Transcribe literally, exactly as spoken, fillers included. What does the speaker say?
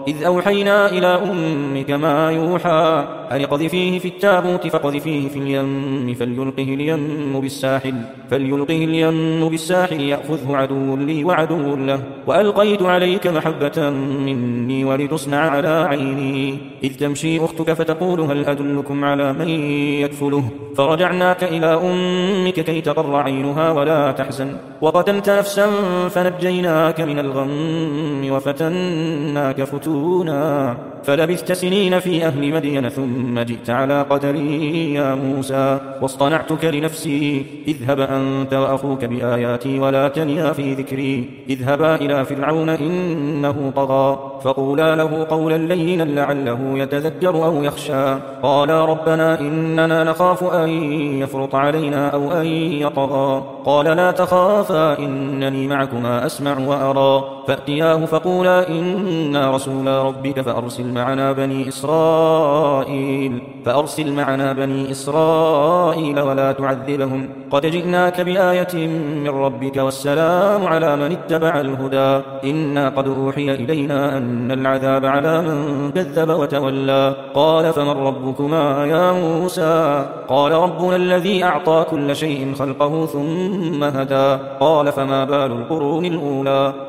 إذ أوحينا إلى أمك ما يوحى أن اقذفيه في التابوت فاقذفيه في اليم فليلقه اليم بالساحل فليلقه اليم بالساحل يأخذه عدو لي وعدو له وألقيت عليك محبة مني ولتصنع على عيني إذ تمشي أختك فتقول هل أدلكم على من يكفله فرجعناك إلى أمك كي تقر عينها ولا تحزن وقتلت نفسا فنجيناك من الغم وفتناك فتونا فلبثت سنين في أهل مدين ثم جئت على قدري يا موسى واصطنعتك لنفسي اذهب أنت وأخوك بآياتي ولا تنيا في ذكري اذهبا إلى فرعون إنه طغى فقولا له قولا لينا لعله يتذكر أو يخشى قالا ربنا إننا نخاف أن يفرط علينا أو أن يطغى قال لا تخافا إنني معكما أسمع وأرى فأتياه فقولا إنا رسول ربك فأرسل معنا بني إسرائيل فأرسل معنا بني إسرائيل ولا تعذبهم قد جئناك بآية من ربك والسلام على من اتبع الهدى إنا قد أوحي إلينا أن العذاب على من كذب وتولى قال فمن ربكما يا موسى قال ربنا الذي أعطى كل شيء خلقه ثم هدى قال فما بال القرون الأولى